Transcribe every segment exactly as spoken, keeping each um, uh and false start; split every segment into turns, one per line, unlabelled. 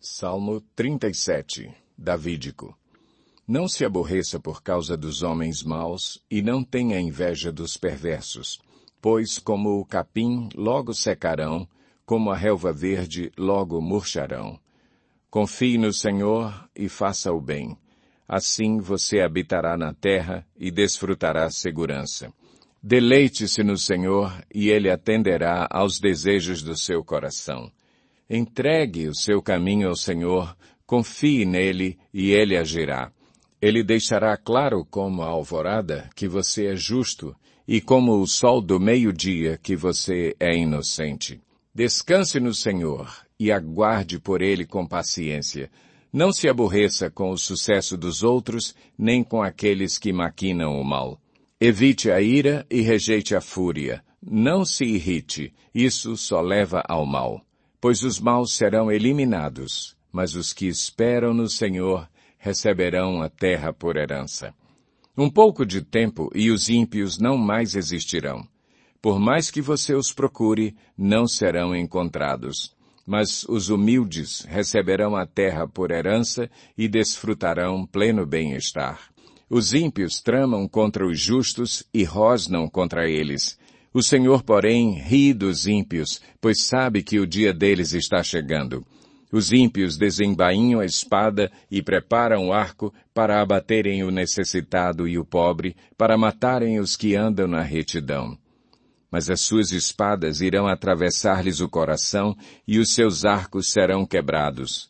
Salmo trinta e sete, Davídico. Não se aborreça por causa dos homens maus, e não tenha inveja dos perversos, pois como o capim logo secarão, como a relva verde logo murcharão. Confie no Senhor e faça o bem. Assim você habitará na terra e desfrutará segurança. Deleite-se no Senhor e Ele atenderá aos desejos do seu coração. Entregue o seu caminho ao Senhor, confie nele e Ele agirá. Ele deixará claro como a alvorada que você é justo e como o sol do meio-dia que você é inocente. Descanse no Senhor e aguarde por Ele com paciência. Não se aborreça com o sucesso dos outros, nem com aqueles que maquinam o mal. Evite a ira e rejeite a fúria. Não se irrite, isso só leva ao mal. Pois os maus serão eliminados, mas os que esperam no Senhor receberão a terra por herança. Um pouco de tempo e os ímpios não mais existirão. Por mais que você os procure, não serão encontrados. Mas os humildes receberão a terra por herança e desfrutarão pleno bem-estar. Os ímpios tramam contra os justos e rosnam contra eles. O Senhor, porém, ri dos ímpios, pois sabe que o dia deles está chegando. Os ímpios desembainham a espada e preparam o arco para abaterem o necessitado e o pobre, para matarem os que andam na retidão. Mas as suas espadas irão atravessar-lhes o coração e os seus arcos serão quebrados.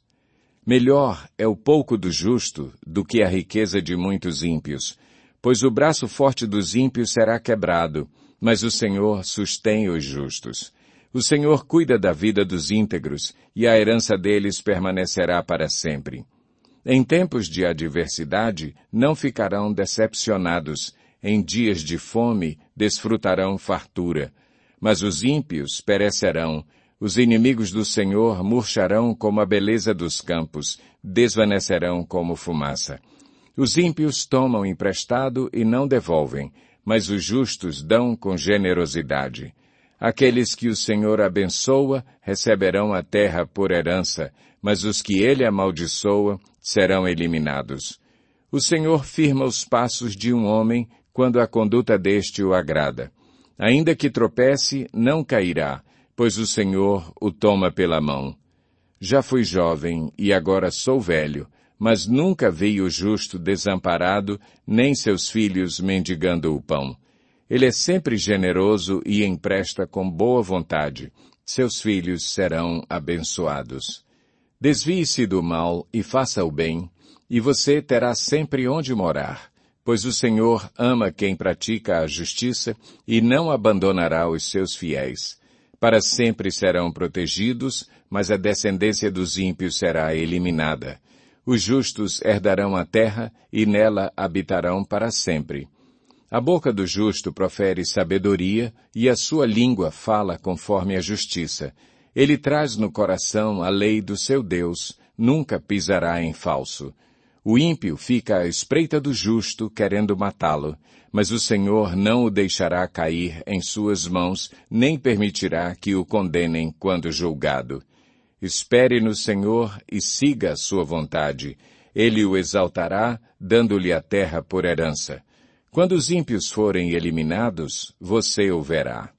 Melhor é o pouco do justo do que a riqueza de muitos ímpios, pois o braço forte dos ímpios será quebrado, mas o Senhor sustém os justos. O Senhor cuida da vida dos íntegros, e a herança deles permanecerá para sempre. Em tempos de adversidade, não ficarão decepcionados. Em dias de fome, desfrutarão fartura. Mas os ímpios perecerão. Os inimigos do Senhor murcharão como a beleza dos campos, desvanecerão como fumaça. Os ímpios tomam emprestado e não devolvem, mas os justos dão com generosidade. Aqueles que o Senhor abençoa receberão a terra por herança, mas os que ele amaldiçoa serão eliminados. O Senhor firma os passos de um homem quando a conduta deste o agrada. Ainda que tropece, não cairá, pois o Senhor o toma pela mão. Já fui jovem e agora sou velho, mas nunca vi o justo desamparado, nem seus filhos mendigando o pão. Ele é sempre generoso e empresta com boa vontade. Seus filhos serão abençoados. Desvie-se do mal e faça o bem, e você terá sempre onde morar, pois o Senhor ama quem pratica a justiça e não abandonará os seus fiéis. Para sempre serão protegidos, mas a descendência dos ímpios será eliminada. Os justos herdarão a terra e nela habitarão para sempre. A boca do justo profere sabedoria e a sua língua fala conforme a justiça. Ele traz no coração a lei do seu Deus, nunca pisará em falso. O ímpio fica à espreita do justo, querendo matá-lo, mas o Senhor não o deixará cair em suas mãos, nem permitirá que o condenem quando julgado. Espere no Senhor e siga a sua vontade. Ele o exaltará, dando-lhe a terra por herança. Quando os ímpios forem eliminados, você o verá.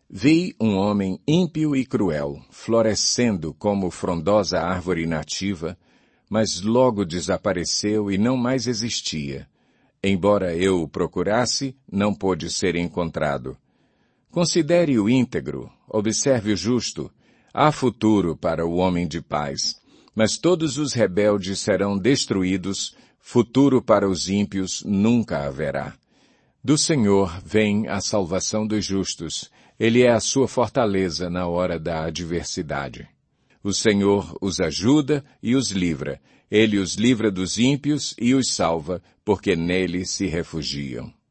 Vi um homem ímpio e cruel, florescendo como frondosa árvore nativa, mas logo desapareceu e não mais existia. Embora eu o procurasse, não pôde ser encontrado. Considere o íntegro, observe o justo. Há futuro para o homem de paz, mas todos os rebeldes serão destruídos, futuro para os ímpios nunca haverá. Do Senhor vem a salvação dos justos, Ele é a sua fortaleza na hora da adversidade. O Senhor os ajuda e os livra, Ele os livra dos ímpios e os salva, porque nele se refugiam.